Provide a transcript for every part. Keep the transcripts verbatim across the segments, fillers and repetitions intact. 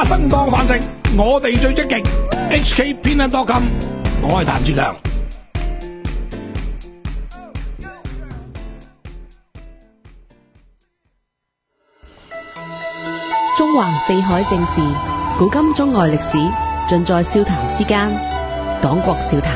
花生當飯食，我哋最積極。H K 偏袒多金，我係譚志強。 中橫四海正事，古今中外歷史，盡在笑談之間。講國笑談。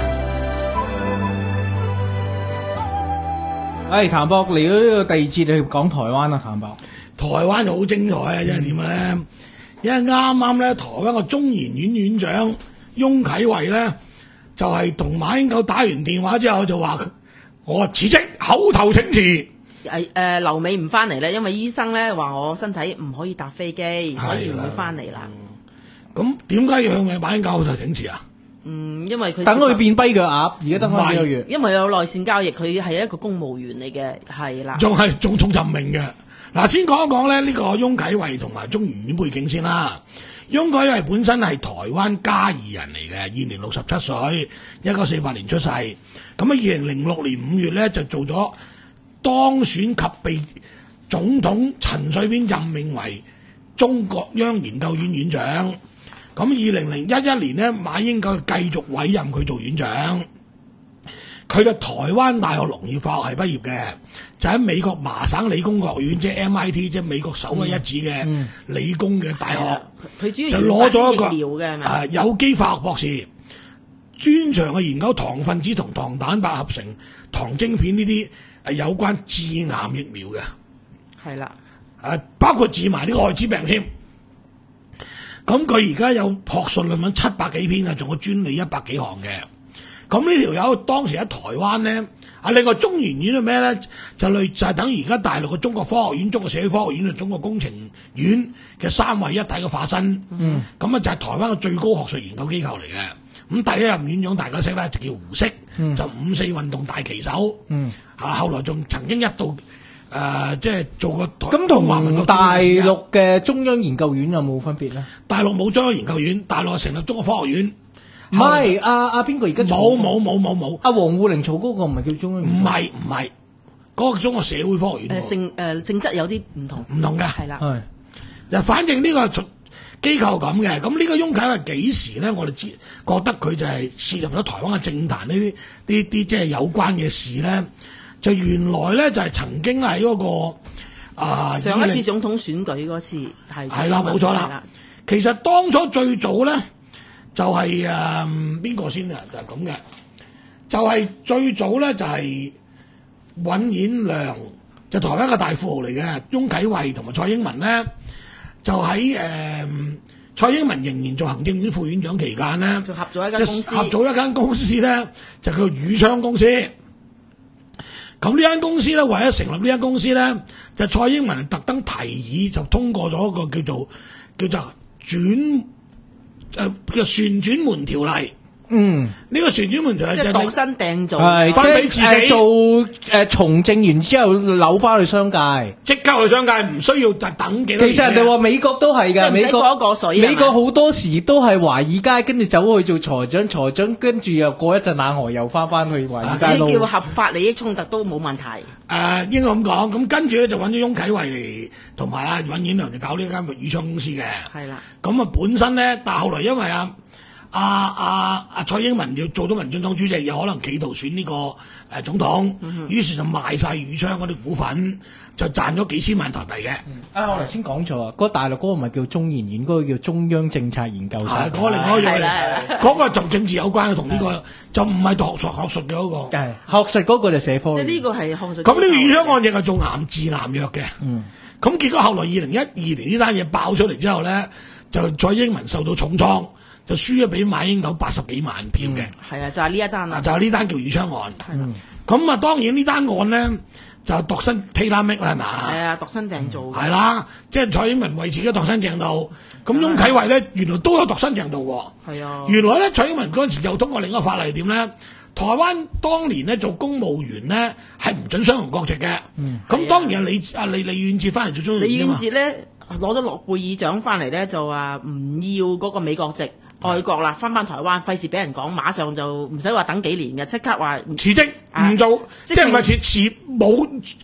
誒，譚博嚟到呢個第二節，你講台灣啦，譚博。 台灣就好精彩啊！即係點咧？因為啱啱咧，台灣個中研院院長翁啟惠咧，就係、是、同馬英九打完電話之後就話：我辭職，口頭請辭。 誒誒，留美唔翻嚟咧，因為醫生咧話我身體唔可以搭飛機，所以唔會翻嚟啦。 咁點解要向馬英九口頭請辭啊？ 嗯，因為佢等佢變跛腳鴨，而家得翻幾個月。 因為有內線交易，佢係一個公務員嚟嘅，係啦。 仲係仲重任命嘅。嗱，先講一講咧呢個翁啟惠同埋中研院背景先啦。翁啟惠本身係台灣嘉義人嚟嘅，現年六十七歲，一九四八年出世。咁喺二零零六年五月咧就做咗當選及被總統陳水扁任命為中國央研究院院長。咁二零零一一年呢，馬英九繼續委任佢做院長。佢嘅台灣大學農業化學系畢業嘅，就喺美國麻省理工學院，即係 M I T， 即係美國首屈一指嘅理工嘅大學。佢、嗯嗯、主要就攞咗一個誒、呃、有機化學博士，專長嘅研究糖分子同糖蛋白合成、糖晶片呢啲係有關致癌疫苗嘅。係啦，誒、呃、包括治埋呢個艾滋病添。咁佢而家有學術論文七百幾篇啊，仲有專利一百幾項嘅。咁呢條友當時喺台灣咧，啊另外中研院係咩咧？就類就係等於而家大陸嘅中國科學院、中國社會科學院同中國工程院嘅三位一體嘅化身。嗯，咁啊就係台灣嘅最高學術研究機構嚟嘅。咁第一任院長大家識咧，就叫胡適，嗯、就五四運動大旗手。嗯，啊後來仲曾經一度。誒、呃，即係做個咁同大陸嘅中央研究院有冇分別咧？ 大陸冇中央研究院，大陸成立中國科學院。 唔係阿阿邊個而家冇冇冇冇冇。 阿王滬寧做嗰個唔係叫中央院？ 唔係唔係，嗰、那個中國社會科學院。誒、 呃、性誒、呃、性質有啲唔同， 唔同嘅係啦。 係，就反正呢個機構咁嘅。咁呢個翁啟惠係幾時咧？我哋知覺得佢就係涉入咗台灣嘅政壇呢啲呢啲即係有關嘅事咧。就原來咧就係、是、曾經喺嗰、那個啊、呃、 上一次總統選舉嗰次係係啦冇錯啦。其實當初最早咧就係誒邊個先啊？就係咁嘅，就係、是、最早咧就係尹衍亮，就台灣嘅大富豪嚟嘅。翁啟惠同埋蔡英文咧就喺誒、呃、蔡英文仍然做行政院副院長期間咧，就合咗一間公司，合咗一間公司咧就叫宇昌公司。咁呢間公司咧，為咗成立呢間公司咧，就蔡英文特登提議，就通過咗一個叫做叫做轉誒叫旋轉門條例。嗯，呢、這個旋轉門條例就係度身訂造，係翻俾自己、呃、做誒、呃、從政完之後扭翻去商界，即刻去商界，唔需要就等幾多年。其實人哋話美國都係㗎，美國過一過水，美國好多時都係華爾街，跟住走去做財長，財長跟住又過一陣冷河，又翻翻去華爾街路。呢叫合法利益衝突都冇問題。誒、呃，應該咁講。咁跟住咧就揾咗翁啟惠嚟，同埋啊尹衍亮就搞呢間宇昌公司嘅。係啦。咁啊本身咧，但係後來因為啊。阿阿阿蔡英文要做咗民進黨主席，又可能企圖選呢、這個誒、呃、總統，嗯、於是就賣晒宇昌嗰啲股份，就賺咗幾千萬台幣嘅。啊、嗯，我頭先講錯啊，嗰大陸嗰個唔係叫中研院，嗰、那個叫中央政策研究所。係嗰個另外一樣嚟，嗰個同政治有關，同呢、這個就唔係讀學學術嘅嗰、那個。係學術嗰個就社科。即係呢個係學術。咁呢個宇昌案亦係做癌治癌藥嘅。嗯。咁結果後來二零一二年呢單嘢爆出嚟之後咧，就蔡英文受到重創。就輸咗俾馬英九八十幾萬票嘅，係、嗯、啊，就係呢一單啊，就係呢單叫宇昌案。咁、嗯、啊，當然呢單案咧就度身 tailor make 啦，係嘛？係啊，度身訂造。係啦，即係蔡英文為自己度身訂造。咁翁啟惠咧，原來都有度身訂造喎。係啊。原來咧，蔡英文嗰陣時又通過另一個法例點咧？台灣當年咧做公務員咧係唔准雙重國籍嘅。咁、嗯、當然啊，李啊李李遠哲翻嚟做中央。李遠哲咧攞咗諾貝爾獎翻嚟咧，就話唔要嗰個美國籍。外國啦，翻返台灣，費事俾人講，馬上就唔使話等幾年嘅，即刻話辭職唔做，即係唔係辭辭冇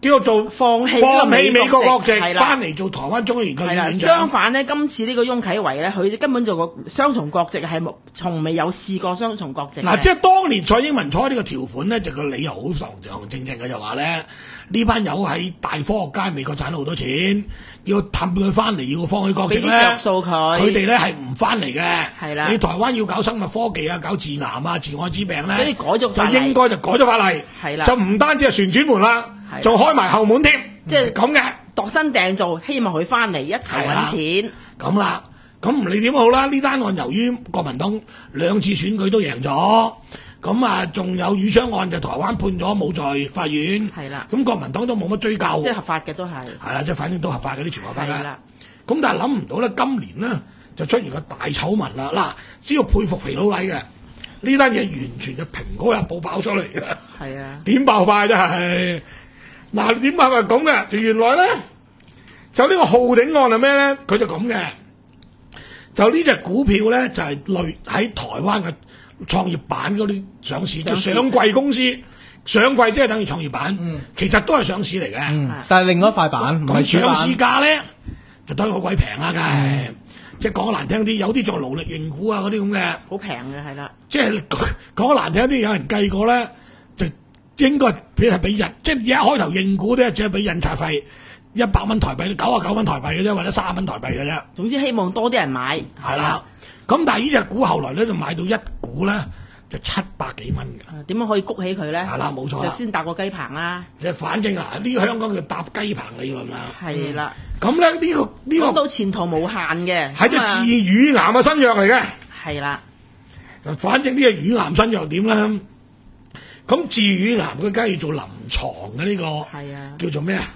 叫做放棄放棄美國國籍， 係啦翻嚟做台灣中央研究院係啦， 院長。 相反咧，今次呢個翁啟維咧，佢根本就個雙重國籍係冇從未有試過雙重國籍嘅。 嗱，即係當年蔡英文採呢個條款咧，就個理由好堂堂正正嘅，就話咧呢班友喺大科學家美國賺到好多錢，要氹佢翻嚟，要放佢國籍咧， 俾啲着數佢， 佢哋咧係唔翻嚟嘅。 係啦你台灣要搞生物科技啊，搞致癌啊、致艾滋病咧， 所以改咗法例就應該就改咗法例， 係啦就唔單止係旋轉門啦係啦， 仲開埋後門添， 即係咁嘅。 度身訂造，希望佢翻嚟一齊揾錢。 咁啦，咁唔理點好啦，呢單案由於國民黨兩次選舉都贏咗，咁啊仲有宇昌案就台灣判咗冇在法院， 係啦咁國民黨都冇乜追究， 即係合法嘅都係。 係啦，即係反正都合法嘅啲全合法嘅。 係啦， 咁但係諗唔到咧，今年咧就出現個大醜聞啦。嗱，只要佩服肥佬黎嘅，呢單嘢完全就《蘋果日報》爆出嚟嘅。 係啊， 點爆快真係？嗱，點爆係咁嘅？原來咧就呢個浩鼎案係咩咧？佢就咁嘅，就呢隻股票咧就係類喺台灣嘅創業板嗰啲上市，叫上櫃公司。上櫃即係等於創業板， 嗯其實都係上市嚟嘅。 嗯，但係另外一塊板唔咁係主板上市價咧就當然好鬼平啦，梗係、 嗯即係講難聽啲，有啲做勞力認股啊嗰啲咁嘅， 好平嘅係啦。 即係講難聽啲，有人計過咧，就應該俾係俾印，即係一開頭認股咧，只係俾印刷費一百蚊台幣，九啊九蚊台幣嘅啫，或者三十蚊台幣嘅啫。 總之希望多啲人買。 係啦，咁但係呢只股後來咧就買到一股咧就七百幾蚊嘅。 誒點樣可以谷起佢咧？ 係啦冇錯啦就先搭個雞棚啦。 即係反正啊，呢、個香港叫搭雞棚理論啦。 係啦， 咁咧呢個呢、個講到前途無限嘅。 係隻咁啊治乳癌嘅新藥嚟嘅。 係啦， 反正呢個乳癌新藥點咧？咁治乳癌佢梗係要做臨床嘅呢、個， 係啊叫做咩啊？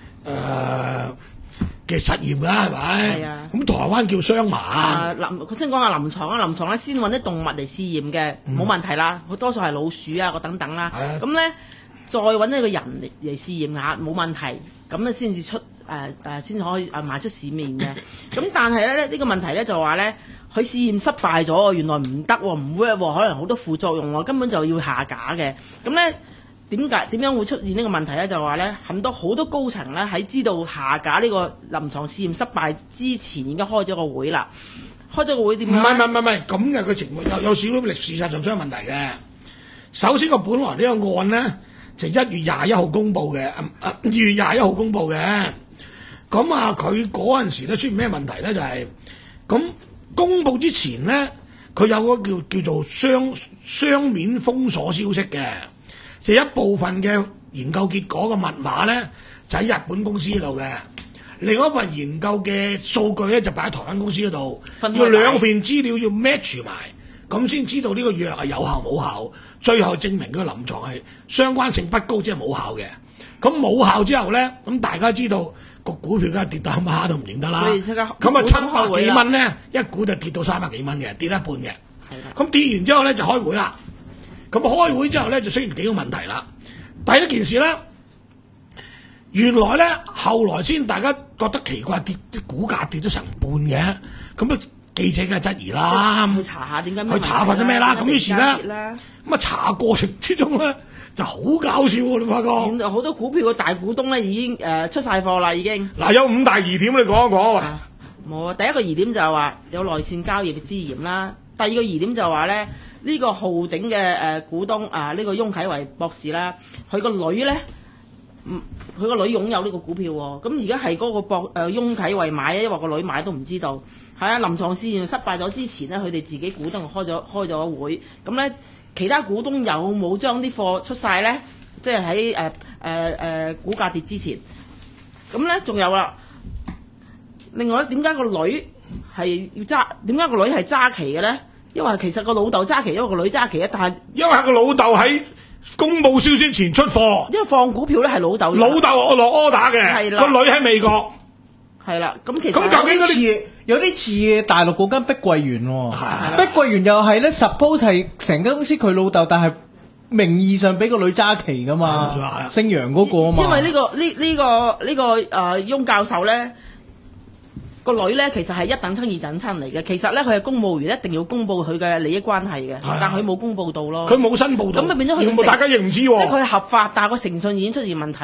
誒、嘅實驗啦，係咪？ 係啊咁台灣叫雙麻， 啊臨佢先講下臨床啊，臨床咧先揾啲動物嚟試驗嘅，冇、問題啦。好多數係老鼠啊，個等等啦。 係啊咁咧再揾一個人嚟嚟試驗下，冇問題，咁咧先至出誒誒先可以誒賣出市面嘅。咁但係咧呢、呢個問題咧就話咧，佢試驗失敗咗，原來唔得喎，唔 work 喎，可能好多副作用喎，根本就要下架嘅。咁咧。點解點樣會出現呢個問題咧？就話咧，很多好多高層咧喺知道下架呢個臨床試驗失敗之前，已經開咗個會啦。開咗個會點樣？ 唔係唔係唔係唔係咁嘅個情況，有有少少歷史實上出現問題嘅。首先個本來呢個案咧就一月廿一號公佈嘅，啊啊二月廿一號公佈嘅。咁啊，佢嗰陣時咧出現咩問題咧？就係、咁公佈之前咧，佢有個叫叫做雙雙面封鎖消息嘅。就一部分嘅研究結果嘅密碼咧，就喺日本公司嗰度嘅；另外一份研究嘅數據咧，就擺喺台灣公司嗰度。 分開要兩份資料要 match 埋，咁先知道呢個藥係有效冇效。最後證明佢個臨床係相關性不高，即係冇效嘅。咁冇效之後咧，咁大家知道個股票梗係跌到媽都唔認得啦。 所以即刻咁啊七百幾蚊咧， 啦一股就跌到三百幾蚊嘅，跌一半嘅。 係啦咁跌完之後咧就開會啦。咁開會之後咧就出現幾個問題啦。第一件事咧，原來咧後來先大家覺得奇怪，跌啲股價跌咗成半嘅，咁啊記者梗係質疑啦， 去查下點解去查發咗咩啦？咁於是咧， 咧， 咁啊查過程之中咧就好搞笑喎！你發覺咁就好多股票嘅大股東咧已經誒、呃、出晒貨啦，已經。 嗱有五大疑點，你講一講喂。 啊冇啊！第一個疑點就係話有內線交易嘅之嫌啦。第二個疑點就係話咧，呢、這個浩鼎嘅誒、呃、股東啊，呢、這個翁啟維博士啦，佢個女咧，嗯，佢個女擁有呢個股票喎。咁而家係嗰個博誒、呃、翁啟維買啊，因為個女買都唔知道。係啊，臨床試驗失敗咗之前咧，佢哋自己股東開咗開咗個會。咁咧，其他股東有冇將啲貨出晒咧？即係喺誒誒誒股價跌之前。咁咧，仲有啦。另外咧，點解個女係要揸？點解個女係揸旗嘅咧？因為其實個老豆揸旗，因為個女揸旗啊。但係因為個老豆喺公佈銷宣前出貨， 因為放股票咧係老豆， 老豆落 order 嘅， 係啦個女喺美國。 係啦。咁其實咁究竟嗰啲似有啲似大陸嗰間碧桂園喎、 係碧桂園又係咧，suppose 係成間公司佢老豆，但係名義上俾個女揸旗噶嘛， 係姓楊嗰個啊嘛。 因為呢、呢個呢呢、呢個呢、呢個誒、呃、翁教授咧。個女咧其實係一等親二等親嚟嘅，其實咧佢係公務員，一定要公佈佢嘅利益關係嘅，但佢冇公佈到咯。 佢冇申報到， 咁咪變咗佢有冇大家認唔知喎？ 即係佢係合法，但係個誠信已經出現問題啦。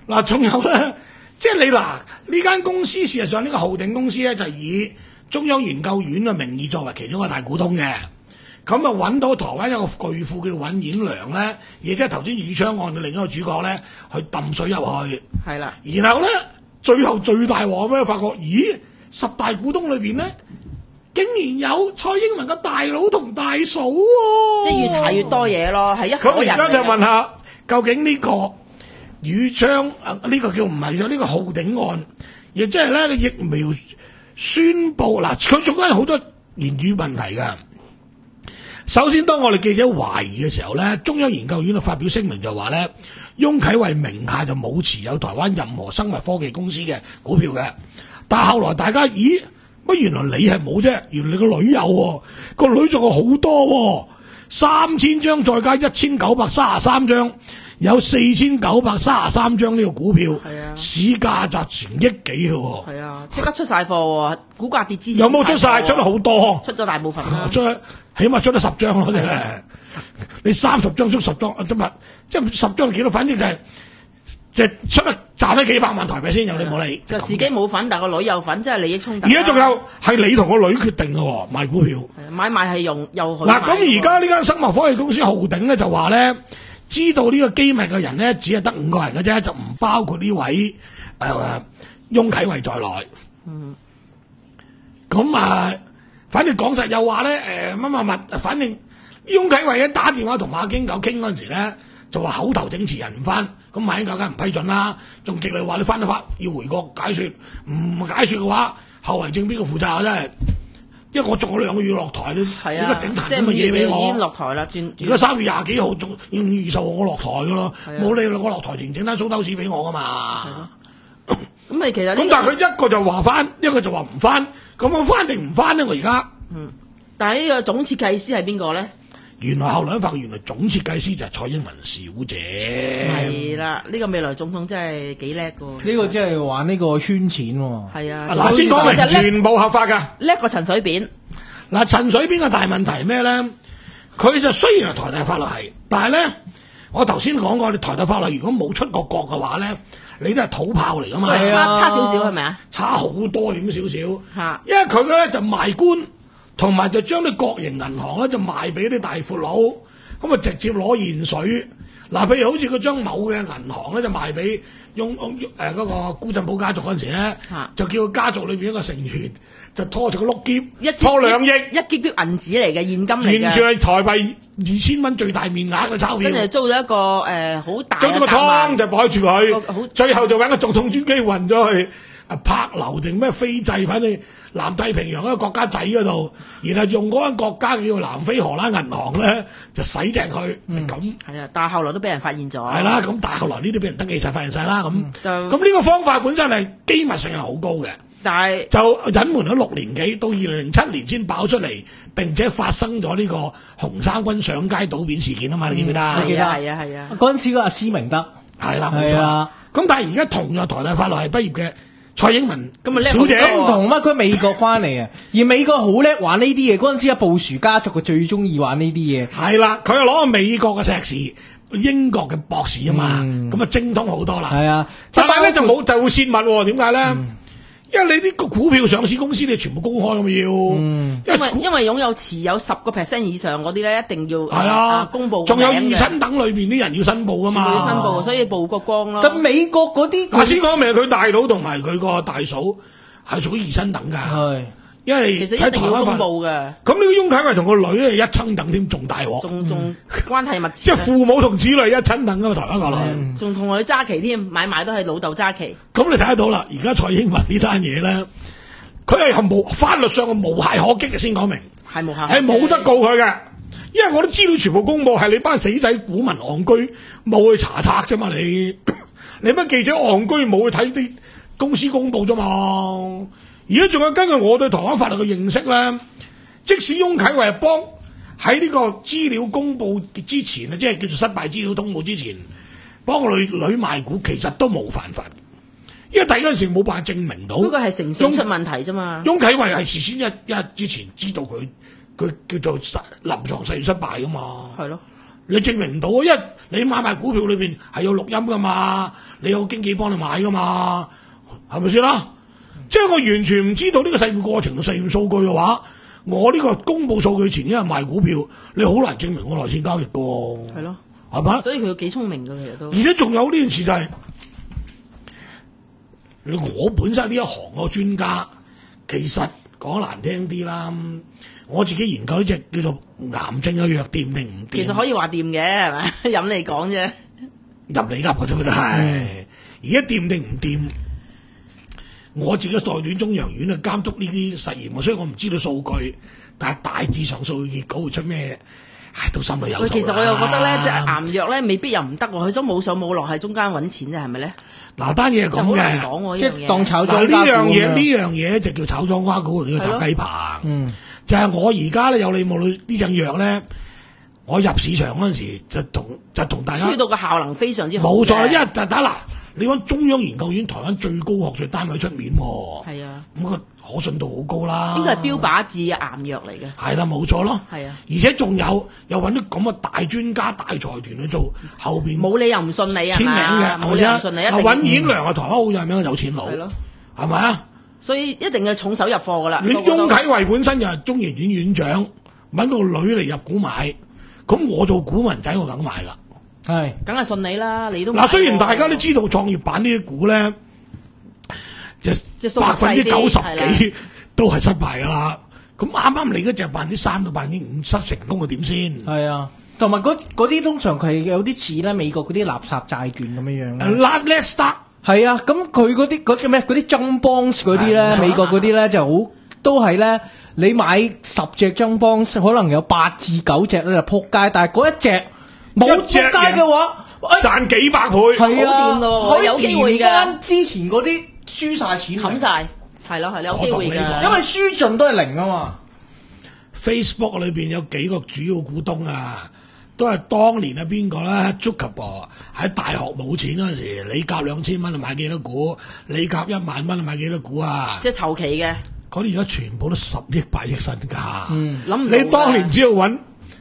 嗱，仲有咧，即係你嗱呢間公司事實上呢個浩鼎公司咧就係以中央研究院嘅名義作為其中一個大股東嘅。咁啊揾到台灣一個巨富叫尹演良咧，亦即係頭先宇昌案嘅另一個主角咧，去揼水入去。 係啦。 然後咧，最後最大鑊咩？發覺咦，十大股東裏邊咧，竟然有蔡英文嘅大佬同大嫂喎、哦！ 即係越查越多嘢咯，係一咁伙人嚟嘅。 而家就問下，究竟呢個宇昌啊，呢、呢個叫唔係咗呢個浩鼎案，亦即係咧個疫苗宣佈嗱，佢仲有好多言語問題㗎。首先，當我哋記者懷疑嘅時候咧，中央研究院就發表聲明就話咧，翁啟惠名下就冇持有台灣任何生物科技公司嘅股票嘅。但係後來大家咦，乜原來你係冇啫？原來你個女有喎，個女仲有好多喎，三千張再加一千九百三十三張，有四千九百三十三張呢個股票， 啊、 市價就成億幾嘅喎。 係啊，即刻出晒貨喎，股價跌之前有冇出晒？出咗好多， 出咗大部分啦。 出起碼出咗十張咯，真係。你三十張出十張，今日即係十張幾多？反正就係即係出得賺咗幾百萬台幣先有，你冇理。 就自己冇份，但個女有份，即係利益衝突。 而家仲有係你同個女決定嘅喎，賣股票。 買賣係用又佢。 嗱，咁而家呢間生物科技公司浩鼎咧就話咧，知道呢個機密嘅人咧，只係得五個人嘅啫，就唔包括呢位誒、呃、翁啟惠在內。嗯。咁啊。反正講實又話咧，誒乜乜乜，反正翁啟惠一打電話同馬英九傾嗰陣時咧，就話口頭請辭人唔翻，咁馬英九梗唔批准啦，仲極力話你翻得翻要回國解説，唔解説嘅話後遺症邊個負責啊？真係，因為我仲有兩個月落台咧， 係啊， 而家整壇即係咁嘅嘢俾我， 已經落台啦，轉。 而家三月廿幾號仲要二十號我落台嘅咯，冇理我落台前整單蘇兜屎俾我噶嘛。 咁你其實咁但係佢一個就話翻，一個就話唔翻，咁我翻定唔翻呢？我而家， 嗯，但係呢個總設計師係邊個咧？ 原來後來發覺原來總設計師就係蔡英文小姐。 係啦，呢、這個未來總統真係幾叻㗎。 呢個真係玩呢個圈錢喎。 係啊， 嗱先講明全部合法㗎， 叻過陳水扁。 嗱陳水扁嘅大問題係咩咧？佢就雖然係台大法律系，但係咧，我頭先講過，你台大法律如果冇出過國嘅話咧。你都係土炮嚟噶嘛？ 係啊，差少少係咪啊？ 差好多點少少。 嚇！ 因為佢咧就賣官，同埋就將啲國營銀行咧就賣俾啲大闊佬，咁啊直接攞現水。嗱，譬如好似佢將某嘅銀行咧就賣俾用誒嗰個辜振甫家族嗰陣時咧，就叫家族裏邊一個成員就拖住個碌篋，拖兩億， 一擊啲銀紙嚟嘅現金嚟嘅， 完全係台幣二千蚊最大面額嘅鈔票。 跟住租咗一個誒好大嘅， 租咗個倉就擺住佢，最後就揾個總統專機運咗去啊柏流定咩斐濟，反正南太平洋一個國家仔嗰度，然後用嗰間國家叫南非荷蘭銀行咧就洗淨佢，就咁。係啊，但係後來都俾人發現咗。係啦，咁但係後來呢啲俾人登記晒、發現晒啦，咁咁呢個方法本身係機密性係好高嘅。 但係就隱瞞咗六年幾，到二零零七年先爆出嚟，並且發生咗呢個紅衫軍上街倒扁事件啊嘛，你記唔記得？ 係啊係啊係啊！ 嗰陣時個阿施明德係啦，冇錯。咁但係而家同樣台大法律系畢業嘅蔡英文小姐唔同乜？佢美國翻嚟嘅，而美國好叻玩呢啲嘢。嗰陣時阿布殊家族佢最中意玩呢啲嘢。 係啦，佢又攞個美國嘅碩士，英國嘅博士啊嘛，咁啊、嗯、精通好多啦。 係啊， 但係咧就冇就會泄密喎？點解咧？嗯因為你呢個股票上市公司你全部公開咁要， 嗯、 因為因為因為擁有持有十個 percent 以上嗰啲咧，一定要係啊，啊公佈。 仲有二親等裏邊啲人要申報噶嘛， 要申報，所以曝個光咯。 咁美國嗰啲， 頭先講明佢大佬同埋佢個大嫂係屬於二親等㗎，係。因為其實一定要公佈嘅。 咁呢個翁啟惠同個女係一親等添，仲大鑊。仲仲關係密切。 即係父母同子女一親等㗎嘛，台灣個女。 仲同佢揸旗添，買賣都係老豆揸旗。 咁你睇得到啦，而家蔡英文呢單嘢咧，佢係無法律上嘅無懈可擊嘅，先講明。係無懈。係冇得告佢嘅，因為我啲資料全部公佈，係你班死仔股民戇居冇去查冊啫嘛，你你乜記者戇居冇去睇啲公司公佈啫嘛。而家仲有根據我對台灣法律嘅認識咧，即使翁啟惠係幫喺呢個資料公佈之前啊，即係叫做失敗資料通報之前，幫個女女賣股，其實都冇犯法，因為第一陣時冇辦法證明到。嗰個係誠信出問題啫嘛。翁啟惠係事先一一日之前知道佢佢叫做臨床實驗失敗噶嘛。係咯。 你證明唔到啊，因為你買賣股票裏邊係有錄音噶嘛，你有經紀幫你買噶嘛，係咪先啦？即係我完全唔知道呢個實驗過程同實驗數據嘅話，我呢個公佈數據前一日賣股票，你好難證明我內線交易噶。 係咯， 係嘛？ 所以佢幾聰明㗎，其實都。 而且仲有呢件事就係、是，我本身呢一行個專家，其實講難聽啲啦，我自己研究呢隻叫做癌症嘅藥掂定唔掂？ 其實可以話掂嘅係咪？飲嚟講啫， 入你噏嘅啫，真係。而家掂定唔掂？我自己代短中藥丸去監督呢啲實驗，所以我唔知道數據，但係大致上數據結果會出咩？唉，到心裏有數啦。 其實我又覺得咧，即係癌藥咧，未必又唔得喎。佢都冇上冇落，喺中間揾錢啫，係咪咧？ 嗱，單嘢係咁嘅， 講喎， 即係當炒嗱呢莊家股樣嘢，呢咁樣。 樣嘢就叫炒莊瓜股，叫搭雞棚。 嗯， 就係我而家咧有理冇理呢隻藥咧，我入市場嗰陣時就同就同大家推到個效能非常之好嘅。 冇錯，因為就打嗱，你講中央研究院台灣最高學術單位出面喎， 係啊， 咁個可信度好高啦。 應該係標靶治嘅癌藥嚟嘅。 係啦，冇錯咯。 係啊， 而且仲有又揾啲咁嘅大專家、大財團去做後邊冇理由唔信你啊， 簽名嘅， 冇理由唔信你，一定嗱，尹演良啊，台灣好有名嘅有錢佬， 係咯， 係咪啊？ 所以一定要重手入貨㗎啦。 你個個都翁啟惠本身就係中研院院長，揾個女嚟入股買，咁我做股民仔我梗買啦。 係梗係信你啦，你都嗱，雖然大家都知道創業板呢啲股咧，就即係百分之九十係幾都係失敗噶啦。咁啱啱你嗰隻百分之三到百分之五失成功嘅點先？ 係啊，同埋嗰嗰啲通常佢係有啲似咧美國嗰啲垃圾債券咁樣樣嘅。 Let Let's start 係啊，咁佢嗰啲嗰啲咩嗰啲 junk bonds 嗰啲咧， 係美國嗰啲咧就好都係咧，你買十隻 junk bonds 可能有八至九隻咧就撲街，但係嗰一隻冇撲街嘅話， 賺幾百倍。 係啊， 好掂咯可以有機會㗎填翻之前嗰啲輸晒錢， 冚晒，係咯係，有機會我同你講㗎。 因為輸盡都係零啊嘛。 Facebook 裏邊有幾個主要股東啊，都係當年啊邊個咧 Zuckerberg 喺大學冇錢嗰陣時，你夾兩千蚊就買幾多股，你夾一萬蚊就買幾多股啊？ 即係籌期嘅， 嗰啲而家全部都十億、百億身家。 嗯， 諗唔到㗎你當年只要揾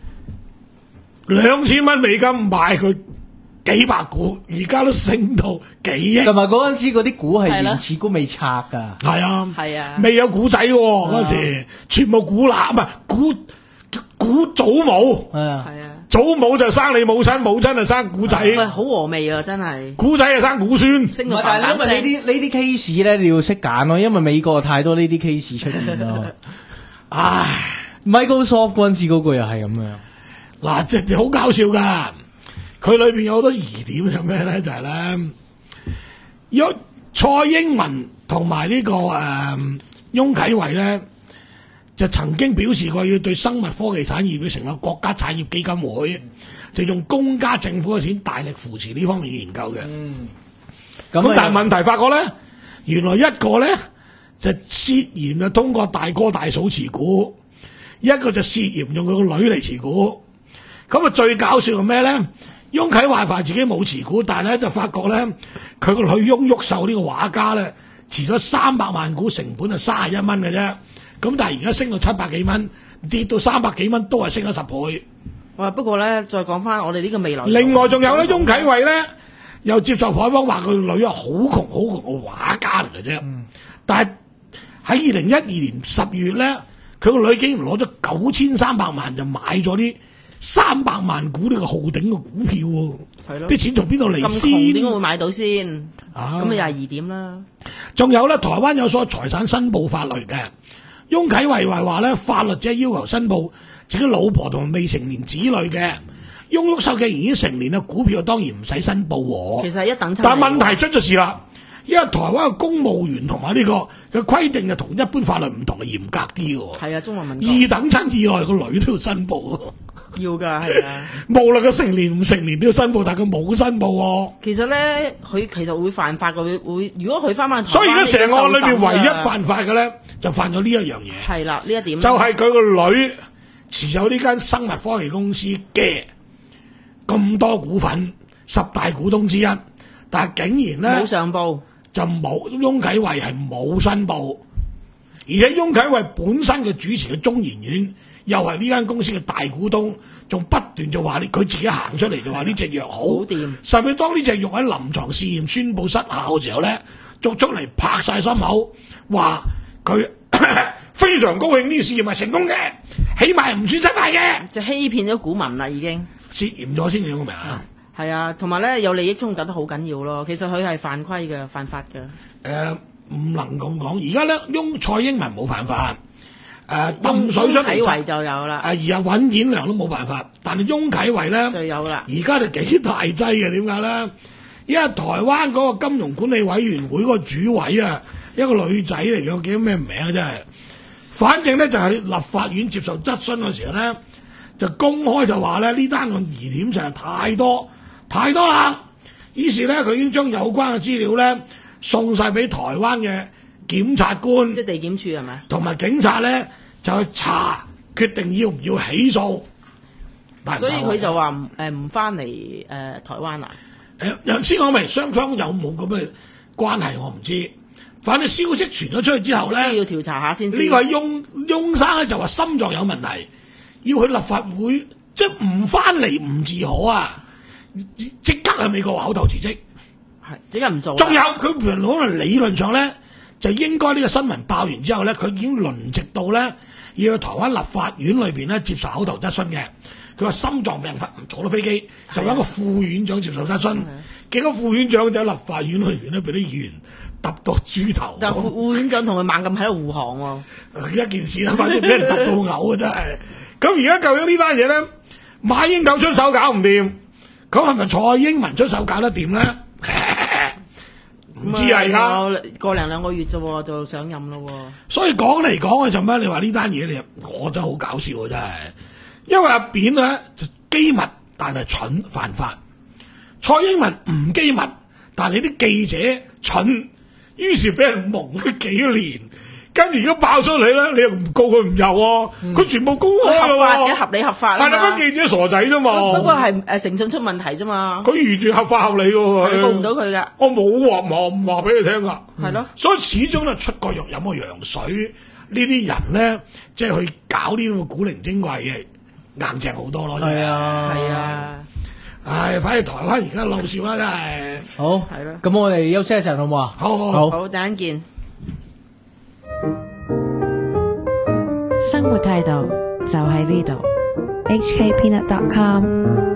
兩千蚊美金買佢幾百股，而家都升到幾億。 同埋嗰陣時嗰啲股係係啦原始股未拆㗎。 係啊， 係啊未有股仔喎嗰陣時，全部股乸唔係股股祖母， 係啊， 係啊， 祖母就生你母親，母親就生股仔， 喂，好和味啊，真係股仔就生股孫。 唔係， 升到但係因為呢嘭嘭聲啲呢啲 case 咧，你要識揀咯，因為美國太多呢啲 case 出現咯。 唉， Microsoft 嗰陣時嗰個又係咁樣。 嗱，即係好搞笑噶，佢裏邊有好多疑點係咩咧？就係、咧，若蔡英文同埋呢個誒、呃、翁啟惠咧，就曾經表示過要對生物科技產業要成立國家產業基金會，就用公家政府嘅錢大力扶持呢方面嘅研究嘅。咁、 咁但係問題發覺咧，原來一個咧就涉嫌就通過大哥大嫂持股，一個就涉嫌用佢個女嚟持股。咁啊最搞笑係咩咧？翁啟華話自己冇持股，但係咧就發覺咧，佢個女翁玉秀呢個畫家咧持咗三百萬股，成本係三十一蚊嘅啫。咁但係而家升到七百幾蚊，跌到三百幾蚊，都係升咗十倍。 哇！不過咧，再講翻我哋呢個未來。 另外仲有咧，翁啟惠咧又接受採訪話佢個女啊好窮好窮個畫家嚟嘅啫。 嗯、 但係喺二零一二年十月咧，佢個女竟然攞咗九千三百萬就買咗啲三百萬股呢個浩鼎嘅股票喎。 係咯， 啲錢從邊度嚟咁窮點解先？ 會買到先？ 啊咁啊又係疑點啦。 仲有咧，台灣有所財產申報法律嘅。翁啟惠話話咧，法律只係要求申報自己老婆同未成年子女嘅。翁玉秀既然已經成年啦，股票當然唔使申報喎。 其實係一等親。 但係問題出咗事啦，因為台灣嘅公務員同埋呢個嘅規定就同一般法律唔同，係嚴格啲嘅。 係啊，中華民國二等親以內個女都要申報喎， 要㗎係啊。 無論佢成年唔成年都要申報，但係佢冇申報喎。 其實咧，佢其實會犯法嘅，會會如果佢翻翻台灣， 所以而家成個案裏邊唯一犯犯法嘅咧，就犯咗呢一樣嘢。 係啦，呢一點就係佢個女持有呢間生物科技公司嘅咁多股份，十大股東之一，但係竟然咧冇上報。 就冇翁啟惠係冇申報， 而且翁啟惠本身嘅主持嘅中研院又係呢間公司嘅大股東，仲不斷就話呢佢自己行出嚟就話呢隻藥好好掂， 甚至當呢隻藥喺臨床試驗宣佈失效嘅時候咧，逐出嚟拍晒心口，話佢非常高興呢個試驗係成功嘅，起碼唔算失敗嘅， 就欺騙咗股民啦已經。 涉嫌咗先，你明唔明啊？ 係啊，同埋咧有利益衝突都好緊要咯。其實佢係犯規嘅、犯法嘅。 誒、呃，唔能咁講。而家咧，翁蔡英文冇犯法，誒、呃，抌水出嚟翁啟惠就有啦， 誒，而家尹演良都冇辦法，但係翁啟惠咧就有啦。 而家就幾大劑嘅，點解咧？因為台灣嗰個金融管理委員會嗰個主委啊，一個女仔嚟嘅，我記得咩名啊？真係，反正咧就係、是、立法院接受質詢嘅時候咧，就公開就話咧呢單案疑點實在太多太多啦。於是咧佢已經將有關嘅資料咧送晒俾台灣嘅檢察官， 即係地檢署係咪？ 同埋警察咧就去查，決定要唔要起訴。 所以佢就話唔誒唔翻嚟誒台灣啦。 誒先講明雙方有冇咁嘅關係，我唔知。反正消息傳咗出去之後咧， 要調查下先知。 呢個係翁翁生咧就話心臟有問題，要去立法會，即係唔翻嚟唔自可啊！即刻喺美國話口頭辭職， 係即刻唔做。 仲有佢可能理論上咧，就應該呢個新聞爆完之後咧，佢已經輪值到咧要去台灣立法院裏邊咧接受口頭質詢嘅。佢話心臟病發唔坐到飛機，就揾個副院長接受質詢。結果副院長就喺立法院裏邊咧，俾啲議員揼到豬頭。 但副副院長同佢猛咁喺度護航喎， 一件事啦，反正俾人揼到嘔啊！真係。咁而家究竟呢單嘢咧，馬英九出手搞唔掂，咁係咪蔡英文出手搞得掂咧？唔知啊，而家個零兩個月啫喎，就上任咯喎。 所以講嚟講去就咩？你話呢單嘢，你我真係好搞笑啊！真係。因為阿扁咧就機密，但係蠢犯法；蔡英文唔機密，但係啲記者蠢，於是俾人蒙咗幾年。跟住如果爆出嚟咧，你又唔告佢唔入喎，佢、嗯、全部公開合法嘅，合理合法啊嘛。 係啦，班記者傻仔啫嘛。 不過係誒誠信出問題啫嘛。 佢完全合法合理喎， 你告唔到佢㗎。 我冇話話唔話俾你聽㗎。 係咯。 所以始終咧出個藥飲個羊水，呢啲人咧即係去搞呢啲咁嘅古靈精怪嘅。硬淨好多咯， 係啊， 係啊， 唉，反正台灣而家鬧笑啦，真係。 好，係咯。咁我哋休息一陣好唔好啊？ 好好好， 好，等陣見。 生活態度就喺呢度。H K Peanut dot com